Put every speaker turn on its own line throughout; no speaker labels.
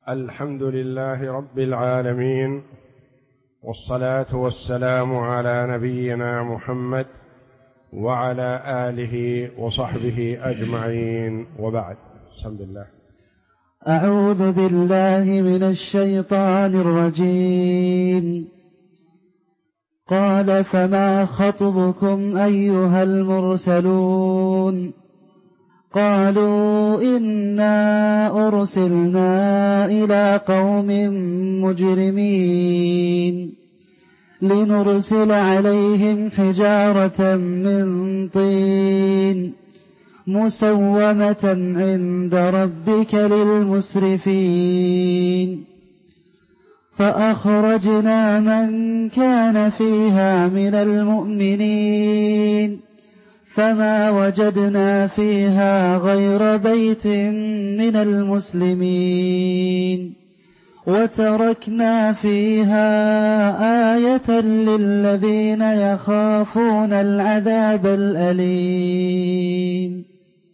الحمد لله رب العالمين، والصلاة والسلام على نبينا محمد وعلى آله وصحبه أجمعين، وبعد. بسم الله.
أعوذ بالله من الشيطان الرجيم. قال فما خطبكم أيها المرسلون؟ قالوا إنا أرسلنا إلى قوم مجرمين لنرسل عليهم حجارة من طين مسومة عند ربك للمسرفين. فأخرجنا من كان فيها من المؤمنين فما وجدنا فيها غير بيت من المسلمين وتركنا فيها آية للذين يخافون العذاب الأليم.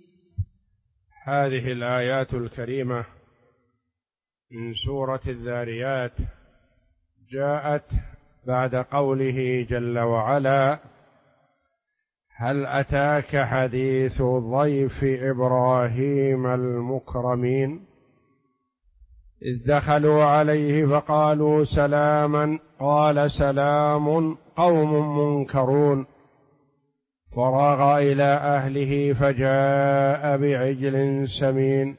هذه الآيات الكريمة من سورة الذاريات جاءت بعد قوله جل وعلا: هل أتاك حديث ضيف إبراهيم المكرمين إذ دخلوا عليه فقالوا سلاما قال سلام قوم منكرون فراغ إلى أهله فجاء بعجل سمين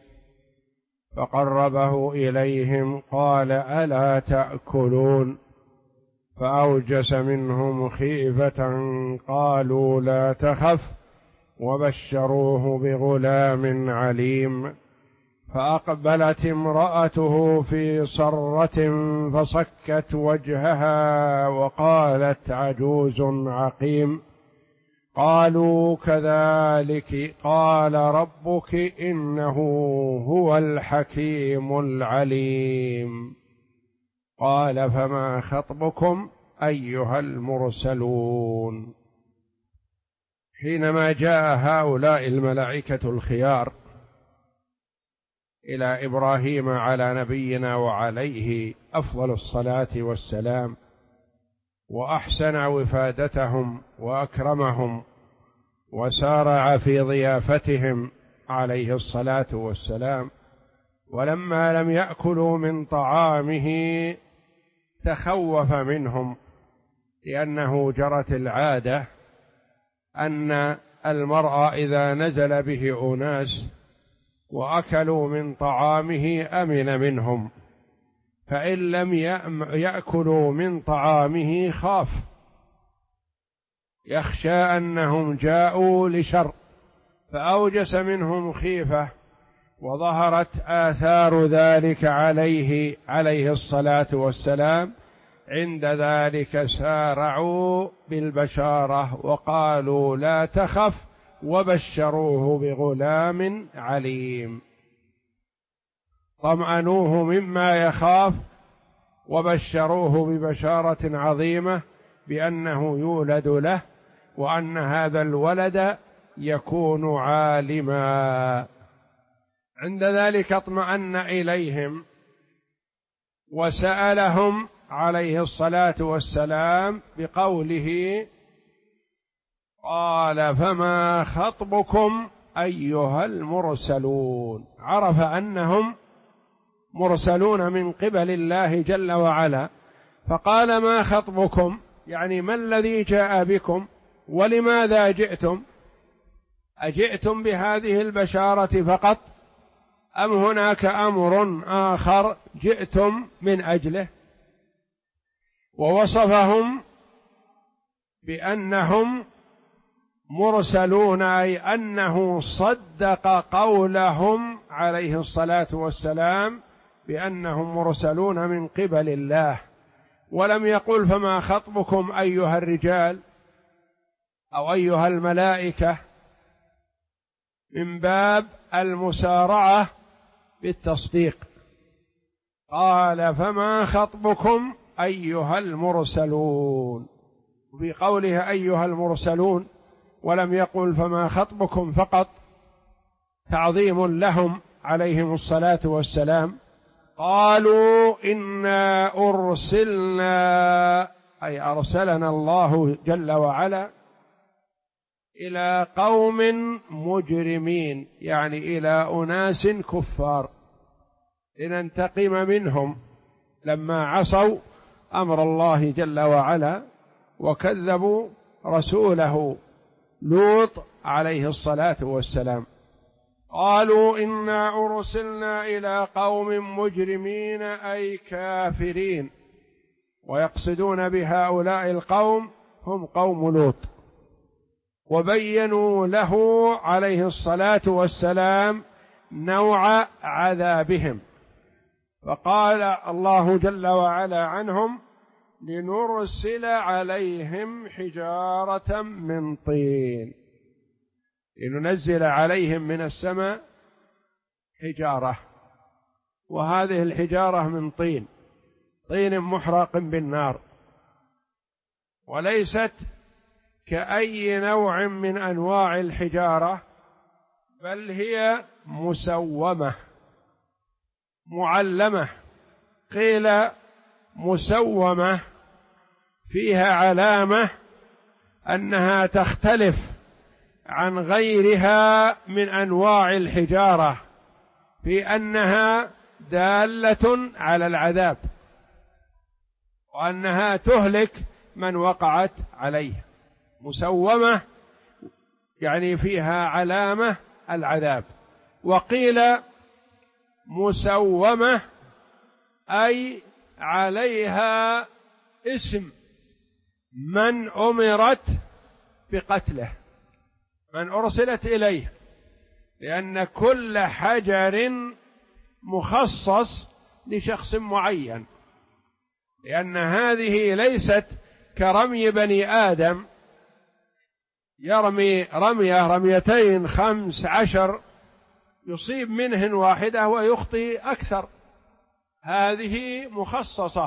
فقربه إليهم قال ألا تأكلون فأوجس منهم خيفة قالوا لا تخف وبشروه بغلام عليم. فأقبلت امرأته في صرة فصكت وجهها وقالت عجوز عقيم. قالوا كذلك قال ربك إنه هو الحكيم العليم. قال فما خطبكم أيها المرسلون؟ حينما جاء هؤلاء الملائكة الخيار إلى إبراهيم على نبينا وعليه أفضل الصلاة والسلام، وأحسن وفادتهم وأكرمهم وسارع في ضيافتهم عليه الصلاة والسلام، ولما لم يأكلوا من طعامه تخوف منهم، لأنه جرت العادة أن المرء إذا نزل به أناس وأكلوا من طعامه أمن منهم، فإن لم يأكلوا من طعامه خاف، يخشى أنهم جاءوا لشر، فأوجس منهم خيفة، وظهرت آثار ذلك عليه الصلاة والسلام. عند ذلك سارعوا بالبشارة وقالوا لا تخف وبشروه بغلام عليم. طمأنوه مما يخاف وبشروه ببشارة عظيمة بأنه يولد له، وأن هذا الولد يكون عالما. عند ذلك اطمأن إليهم وسألهم عليه الصلاة والسلام بقوله: قال فما خطبكم أيها المرسلون؟ عرف أنهم مرسلون من قبل الله جل وعلا، فقال ما خطبكم، يعني ما الذي جاء بكم ولماذا جئتم؟ أجئتم بهذه البشارة فقط أم هناك أمر آخر جئتم من أجله؟ ووصفهم بأنهم مرسلون، أي أنه صدق قولهم عليه الصلاة والسلام بأنهم مرسلون من قبل الله، ولم يقل فما خطبكم أيها الرجال أو أيها الملائكة، من باب المسارعة بالتصديق. قال فما خطبكم أيها المرسلون، بقوله أيها المرسلون ولم يقل فما خطبكم فقط تعظيم لهم عليهم الصلاة والسلام. قالوا إنا أرسلنا، أي أرسلنا الله جل وعلا إلى قوم مجرمين، يعني إلى أناس كفار، لننتقم منهم لما عصوا أمر الله جل وعلا وكذبوا رسوله لوط عليه الصلاة والسلام. قالوا إنا أرسلنا إلى قوم مجرمين أي كافرين، ويقصدون بهؤلاء القوم هم قوم لوط. وبينوا له عليه الصلاة والسلام نوع عذابهم، فقال الله جل وعلا عنهم: لنرسل عليهم حجارة من طين، لننزل عليهم من السماء حجارة، وهذه الحجارة من طين، طين محرق بالنار، وليست كأي نوع من أنواع الحجارة، بل هي مسومة معلمة. قيل مسومة فيها علامة أنها تختلف عن غيرها من أنواع الحجارة في أنها دالة على العذاب، وأنها تهلك من وقعت عليه. مسومة يعني فيها علامة العذاب. وقيل مسومة أي عليها اسم من أمرت بقتله، من أرسلت إليه، لأن كل حجر مخصص لشخص معين، لأن هذه ليست كرمي بني آدم يرمي رميتين 15 يصيب منهن واحدة ويخطئ أكثر. هذه مخصصة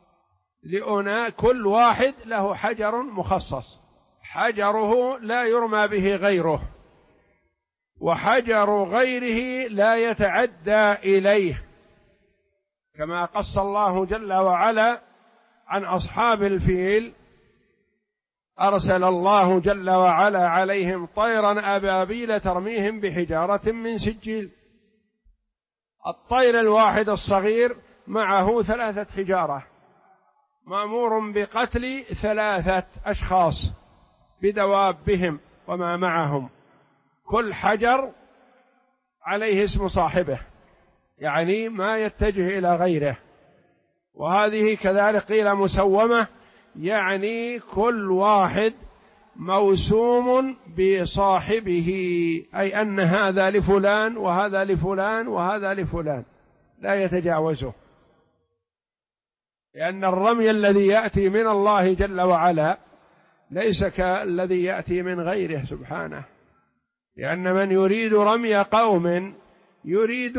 كل واحد له حجر مخصص، حجره لا يرمى به غيره، وحجر غيره لا يتعدى إليه، كما قص الله جل وعلا عن أصحاب الفيل: أرسل الله جل وعلا عليهم طيرا أبابيل ترميهم بحجارة من سجيل. الطير الواحد الصغير معه 3 حجارة، مأمور بقتل 3 أشخاص بدوابهم وما معهم، كل حجر عليه اسم صاحبه، يعني ما يتجه إلى غيره. وهذه كذلك قيل مسومة، يعني كل واحد موسوم بصاحبه، أي أن هذا لفلان وهذا لفلان وهذا لفلان، لا يتجاوزه، لأن الرمي الذي يأتي من الله جل وعلا ليس كالذي يأتي من غيره سبحانه، لأن من يريد رمي قوم يريد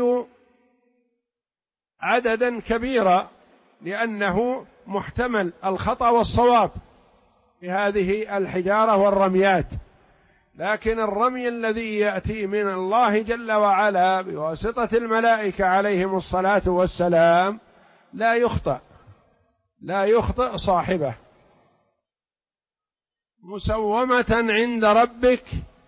عددا كبيرا، لأنه محتمل الخطأ والصواب في هذه الحجارة والرميات. لكن الرمي الذي يأتي من الله جل وعلا بواسطة الملائكة عليهم الصلاة والسلام لا يخطئ صاحبه. مسومة عند ربك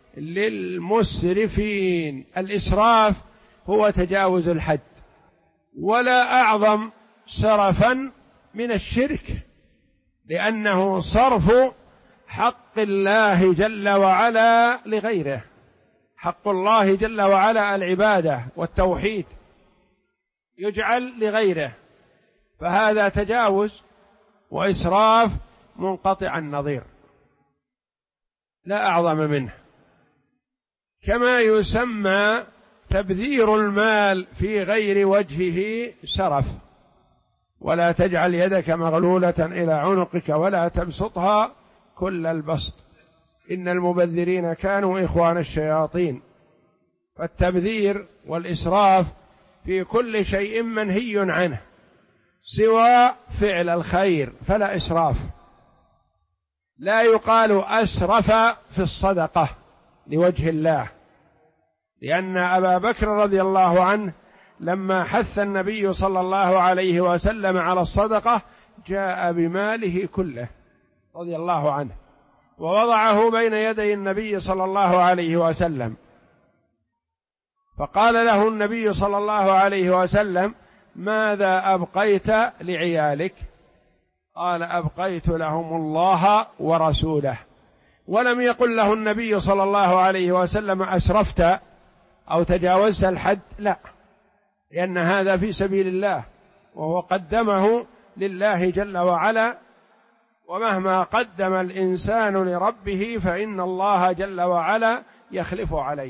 للمسرفين. الإسراف هو تجاوز الحد، ولا أعظم سرفا من الشرك، لأنه صرف حق الله جل وعلا لغيره. حق الله جل وعلا العبادة والتوحيد يجعل لغيره، فهذا تجاوز وإسراف منقطع النظير لا أعظم منه. كما يسمى تبذير المال في غير وجهه سرف. ولا تجعل يدك مغلولة إلى عنقك ولا تبسطها كل البسط إن المبذرين كانوا إخوان الشياطين. فالتبذير والإسراف في كل شيء منهي عنه سوى فعل الخير فلا إسراف. لا يقال أسرف في الصدقة لوجه الله، لأن أبا بكر رضي الله عنه لما حث النبي صلى الله عليه وسلم على الصدقة جاء بماله كله رضي الله عنه ووضعه بين يدي النبي صلى الله عليه وسلم، فقال له النبي صلى الله عليه وسلم: ماذا أبقيت لعيالك؟ قال: أبقيت لهم الله ورسوله. ولم يقل له النبي صلى الله عليه وسلم: أسرفت أو تجاوزت الحد، لا، لأن هذا في سبيل الله وهو قدمه لله جل وعلا، ومهما قدم الإنسان لربه فإن الله جل وعلا يخلف عليه.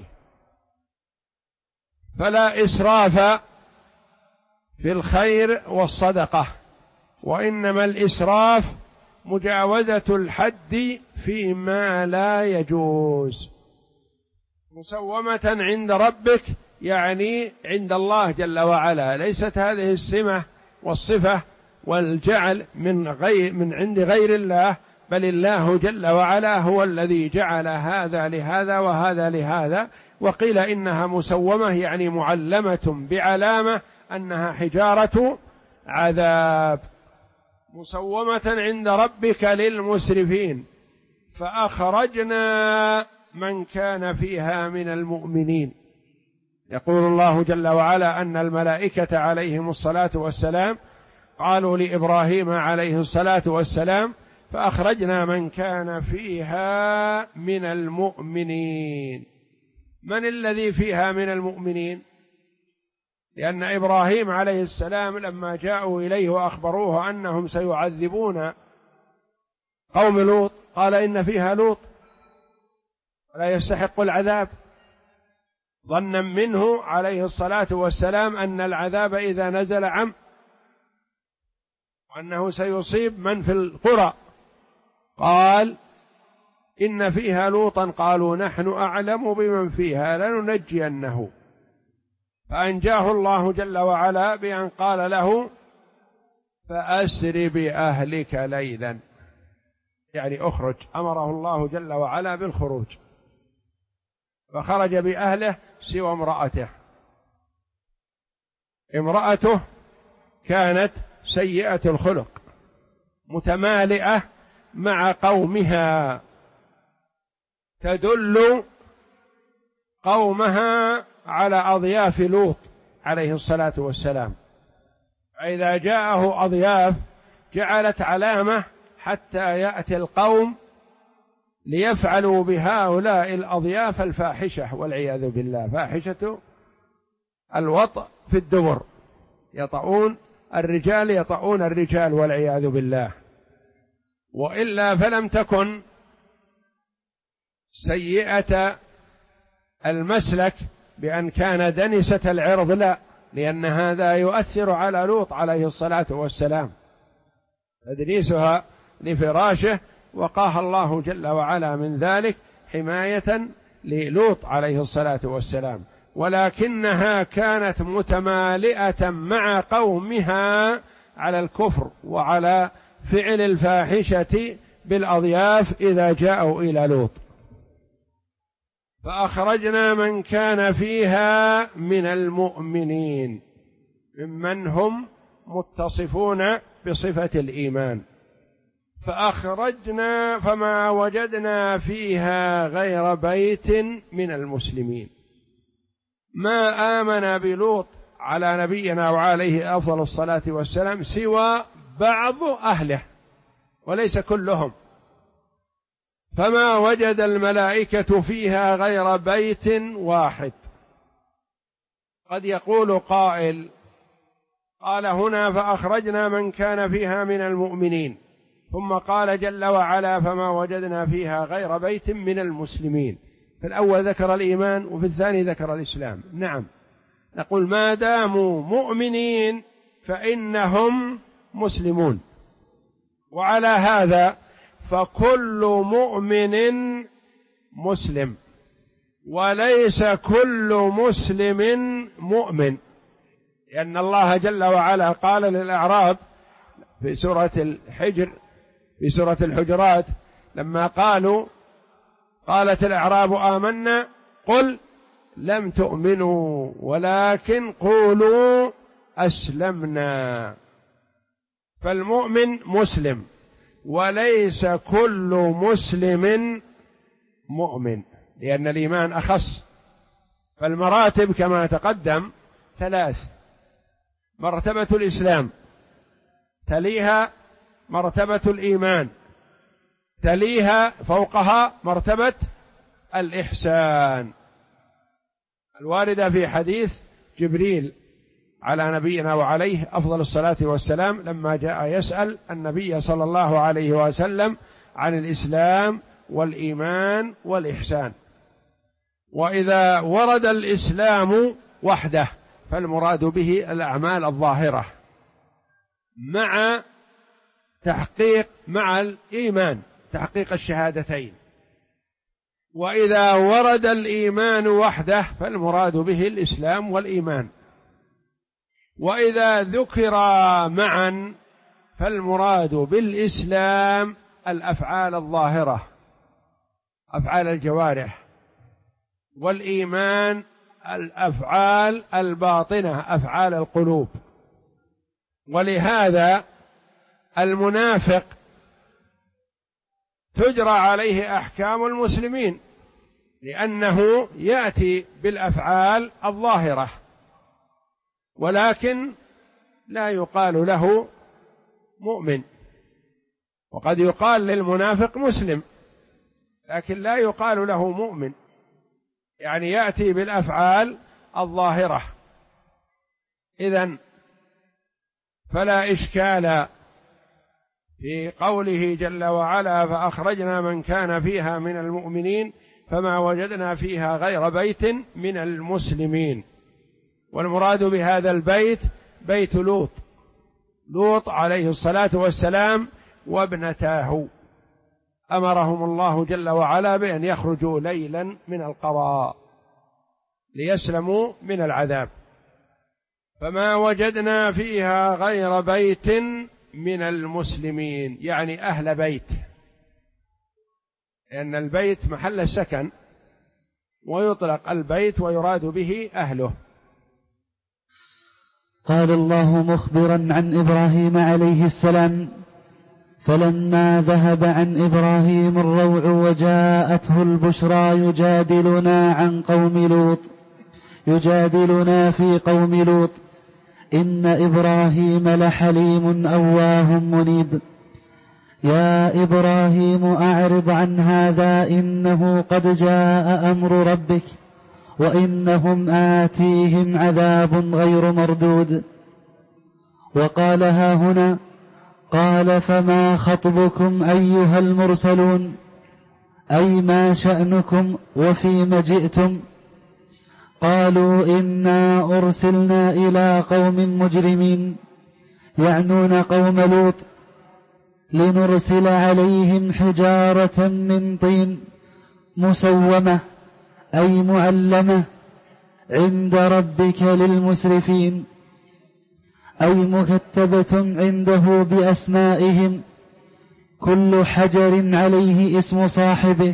فلا إسراف في الخير والصدقة، وإنما الإسراف مجاوزة الحد فيما لا يجوز. مسومة عند ربك يعني عند الله جل وعلا، ليست هذه السمة والصفة والجعل من عند غير الله، بل الله جل وعلا هو الذي جعل هذا لهذا وهذا لهذا. وقيل إنها مسومة يعني معلمة بعلامة أنها حجارة عذاب. مسومة عند ربك للمسرفين فأخرجنا من كان فيها من المؤمنين. يقول الله جل وعلا أن الملائكة عليهم الصلاة والسلام قالوا لإبراهيم عليه الصلاة والسلام: فأخرجنا من كان فيها من المؤمنين. من الذي فيها من المؤمنين؟ لأن إبراهيم عليه السلام لما جاءوا إليه وأخبروه أنهم سيعذبون قوم لوط قال: إن فيها لوط ولا يستحق العذاب، ظنا منه عليه الصلاة والسلام أن العذاب إذا نزل عم، وأنه سيصيب من في القرى. قال: إن فيها لوطا قالوا نحن أعلم بمن فيها لننجينه، فأنجاه الله جل وعلا بأن قال له: فأسر بأهلك ليلا، يعني أخرج، أمره الله جل وعلا بالخروج، فخرج بأهله سوى امرأته كانت سيئة الخلق متمالئة مع قومها، تدل قومها على أضياف لوط عليه الصلاة والسلام. إذا جاءه أضياف جعلت علامة حتى يأتي القوم ليفعلوا بهؤلاء الأضياف الفاحشة والعياذ بالله، فاحشة الوطأ في الدبر، يطؤون الرجال والعياذ بالله. وإلا فلم تكن سيئة المسلك بأن كان دنسة العرض، لا، لأن هذا يؤثر على لوط عليه الصلاة والسلام، تدنيسها لفراشه، وقاها الله جل وعلا من ذلك حماية للوط عليه الصلاة والسلام. ولكنها كانت متمالئة مع قومها على الكفر وعلى فعل الفاحشة بالأضياف إذا جاءوا إلى لوط. فأخرجنا من كان فيها من المؤمنين ممن هم متصفون بصفة الإيمان. فأخرجنا فما وجدنا فيها غير بيت من المسلمين. ما آمن بلوط على نبينا وعليه أفضل الصلاة والسلام سوى بعض أهله وليس كلهم، فما وجد الملائكة فيها غير بيت واحد. قد يقول قائل: قال هنا فأخرجنا من كان فيها من المؤمنين، ثم قال جل وعلا: فما وجدنا فيها غير بيت من المسلمين. في الأول ذكر الإيمان وفي الثاني ذكر الإسلام. نعم، نقول ما داموا مؤمنين فإنهم مسلمون. وعلى هذا فكل مؤمن مسلم، وليس كل مسلم مؤمن، لأن الله جل وعلا قال للأعراب في سورة الحجر في سورة الحجرات لما قالت الأعراب آمنا قل لم تؤمنوا ولكن قولوا أسلمنا. فالمؤمن مسلم، وليس كل مسلم مؤمن، لأن الإيمان أخص. فالمراتب كما تقدم 3: مرتبة الإسلام، تليها مرتبة الإيمان، تليها فوقها مرتبة الإحسان، الواردة في حديث جبريل على نبينا وعليه أفضل الصلاة والسلام لما جاء يسأل النبي صلى الله عليه وسلم عن الإسلام والإيمان والإحسان. وإذا ورد الإسلام وحده فالمراد به الأعمال الظاهرة مع الإيمان، تحقيق الشهادتين. وإذا ورد الإيمان وحده فالمراد به الإسلام والإيمان. وإذا ذكرا معا فالمراد بالإسلام الأفعال الظاهرة، أفعال الجوارح، والإيمان الأفعال الباطنة، أفعال القلوب. ولهذا المنافق تجرى عليه أحكام المسلمين، لأنه يأتي بالأفعال الظاهرة، ولكن لا يقال له مؤمن. وقد يقال للمنافق مسلم لكن لا يقال له مؤمن، يعني يأتي بالأفعال الظاهرة. إذن فلا إشكال في قوله جل وعلا: فأخرجنا من كان فيها من المؤمنين فما وجدنا فيها غير بيت من المسلمين. والمراد بهذا البيت بيت لوط عليه الصلاة والسلام وابنتاه، أمرهم الله جل وعلا بأن يخرجوا ليلا من القضاء ليسلموا من العذاب. فما وجدنا فيها غير بيت من المسلمين، يعني أهل بيت، لأن البيت محل سكن، ويطلق البيت ويراد به أهله.
قال الله مخبرا عن إبراهيم عليه السلام: فلما ذهب عن إبراهيم الروع وجاءته البشرى يجادلنا في قوم لوط إن إبراهيم لحليم أواه منيب. يا إبراهيم أعرض عن هذا إنه قد جاء أمر ربك وإنهم آتيهم عذاب غير مردود. وقال ها هنا: قال فما خطبكم أيها المرسلون، أي ما شأنكم وفيم جئتم؟ قالوا إنا أرسلنا إلى قوم مجرمين، يعنون قوم لوط، لنرسل عليهم حجارة من طين مسومة أي معلمة عند ربك للمسرفين، أي مكتبة عنده بأسمائهم، كل حجر عليه اسم صاحبه.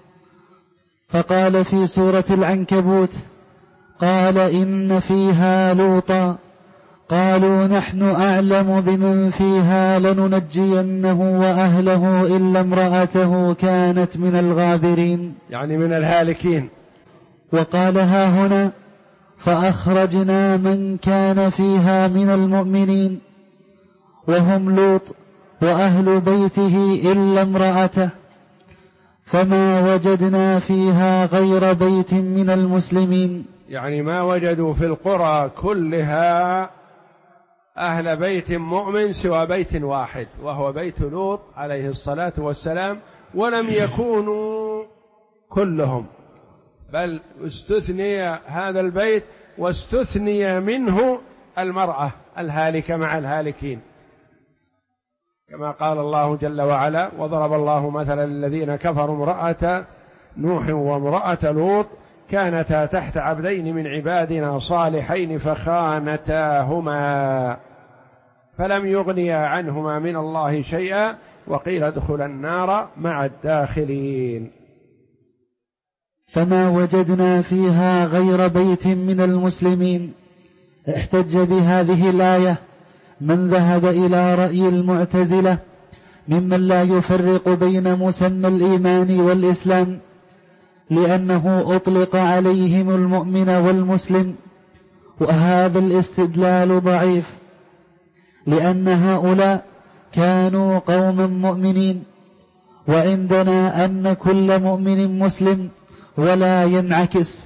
فقال في سورة العنكبوت: قال إن فيها لوطا قالوا نحن أعلم بمن فيها لننجينه وأهله إلا امرأته كانت من الغابرين،
يعني من الهالكين.
وقال ها هنا: فأخرجنا من كان فيها من المؤمنين وهم لوط وأهل بيته إلا امرأته، فما وجدنا فيها غير بيت من المسلمين.
يعني ما وجدوا في القرى كلها أهل بيت مؤمن سوى بيت واحد، وهو بيت لوط عليه الصلاة والسلام، ولم يكونوا كلهم، بل استثني هذا البيت واستثني منه المرأة الهالكة مع الهالكين، كما قال الله جل وعلا: وضرب الله مثلا الذين كفروا امرأة نوح وامرأة لوط كانتا تحت عبدين من عبادنا صالحين فخانتاهما فلم يغنيا عنهما من الله شيئا وقيل ادخلا النار مع الداخلين.
فما وجدنا فيها غير بيت من المسلمين. احتج بهذه الآية من ذهب إلى رأي المعتزلة ممن لا يفرق بين مسمى الإيمان والإسلام، لأنه أطلق عليهم المؤمن والمسلم، وهذا الاستدلال ضعيف، لأن هؤلاء كانوا قوما مؤمنين، وعندنا أن كل مؤمن مسلم ولا ينعكس.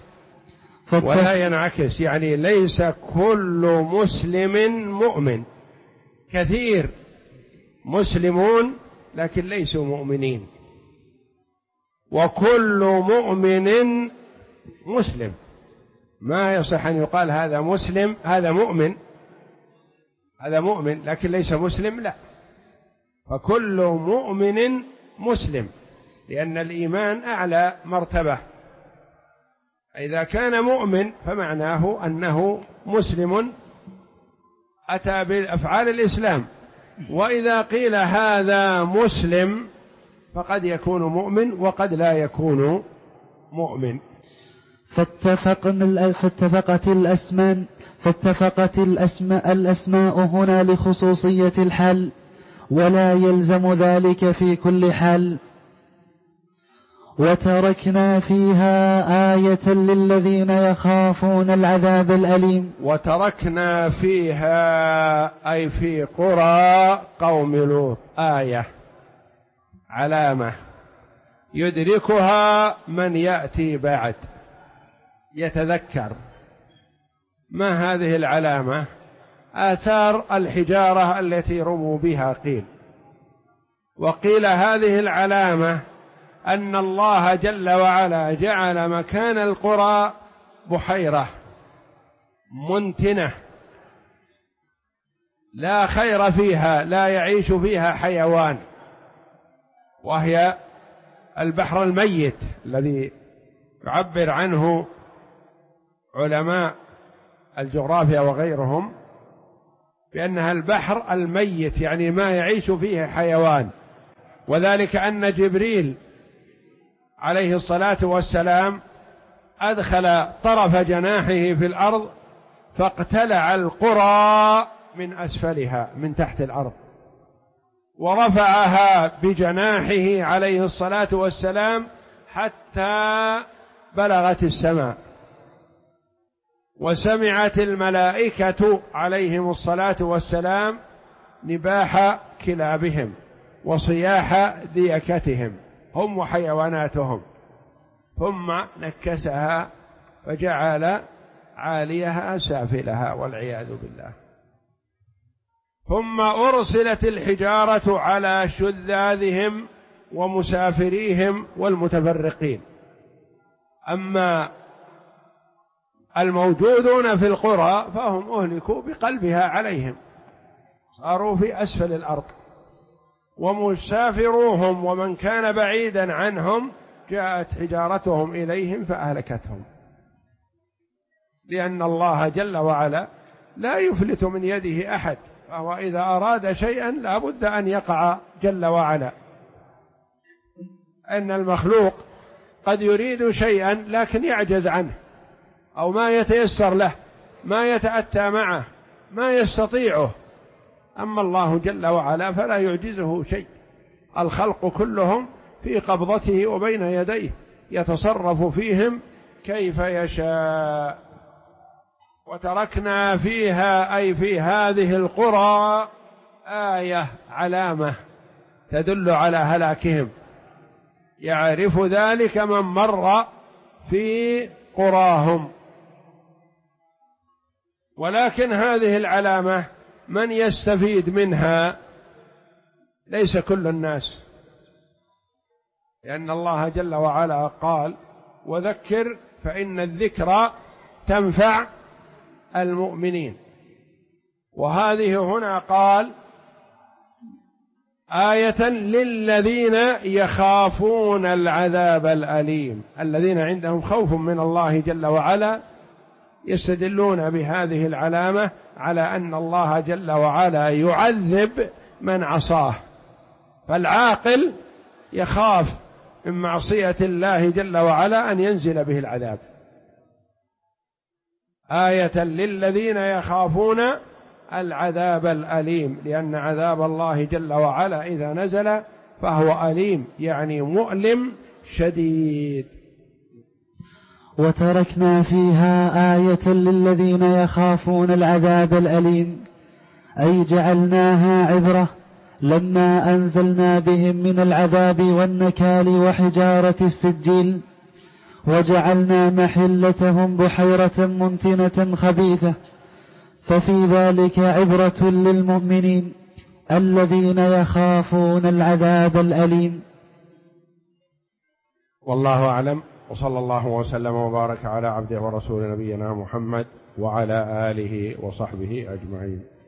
يعني ليس كل مسلم مؤمن، كثير مسلمون لكن ليسوا مؤمنين، وكل مؤمن مسلم. ما يصح أن يقال هذا مسلم، هذا مؤمن لكن ليس مسلم، لا، فكل مؤمن مسلم، لأن الإيمان أعلى مرتبة. إذا كان مؤمن فمعناه أنه مسلم أتى بأفعال الإسلام، وإذا قيل هذا مسلم فقد يكون مؤمن وقد لا يكون مؤمن.
فاتفقت الأسماء هنا لخصوصية الحال، ولا يلزم ذلك في كل حال. وتركنا فيها آية للذين يخافون العذاب الأليم.
وتركنا فيها أي في قرى قوم لوط آية، علامة يدركها من يأتي بعد يتذكر. ما هذه العلامة؟ آثار الحجارة التي رموا بها قيل، وقيل هذه العلامة أن الله جل وعلا جعل مكان القرى بحيرة منتنة لا خير فيها، لا يعيش فيها حيوان، وهي البحر الميت الذي يعبر عنه علماء الجغرافيا وغيرهم بأنها البحر الميت، يعني ما يعيش فيه حيوان. وذلك أن جبريل عليه الصلاة والسلام أدخل طرف جناحه في الأرض فاقتلع القرى من أسفلها من تحت الأرض، ورفعها بجناحه عليه الصلاة والسلام حتى بلغت السماء، وسمعت الملائكة عليهم الصلاة والسلام نباح كلابهم وصياح ديكتهم هم وحيواناتهم، ثم نكسها فجعل عاليها سافلها والعياذ بالله. ثم أرسلت الحجارة على شذاذهم ومسافريهم والمتفرقين. أما الموجودون في القرى فهم أهلكوا بقلبها عليهم، صاروا في أسفل الأرض، ومسافروهم ومن كان بعيدا عنهم جاءت حجارتهم إليهم فأهلكتهم، لأن الله جل وعلا لا يفلت من يده أحد، فهو إذا أراد شيئا لا بد أن يقع جل وعلا. أن المخلوق قد يريد شيئا لكن يعجز عنه، أو ما يتيسر له، ما يتأتى معه، ما يستطيعه. أما الله جل وعلا فلا يعجزه شيء، الخلق كلهم في قبضته وبين يديه، يتصرف فيهم كيف يشاء. وتركنا فيها أي في هذه القرى آية، علامة تدل على هلاكهم، يعرف ذلك من مر في قراهم. ولكن هذه العلامة من يستفيد منها؟ ليس كل الناس، لأن الله جل وعلا قال: وذكر فإن الذكرى تنفع المؤمنين. وهذه هنا قال آية للذين يخافون العذاب الأليم، الذين عندهم خوف من الله جل وعلا يستدلون بهذه العلامة على أن الله جل وعلا يعذب من عصاه. فالعاقل يخاف من معصية الله جل وعلا أن ينزل به العذاب. آية للذين يخافون العذاب الأليم، لأن عذاب الله جل وعلا إذا نزل فهو أليم، يعني مؤلم شديد.
وتركنا فيها آية للذين يخافون العذاب الأليم، أي جعلناها عبرة لما أنزلنا بهم من العذاب والنكال وحجارة السجيل، وجعلنا محلتهم بحيرة منتنة خبيثة، ففي ذلك عبرة للمؤمنين الذين يخافون العذاب الأليم.
والله أعلم، وصلى الله وسلم وبارك على عبده ورسول نبينا محمد وعلى آله وصحبه أجمعين.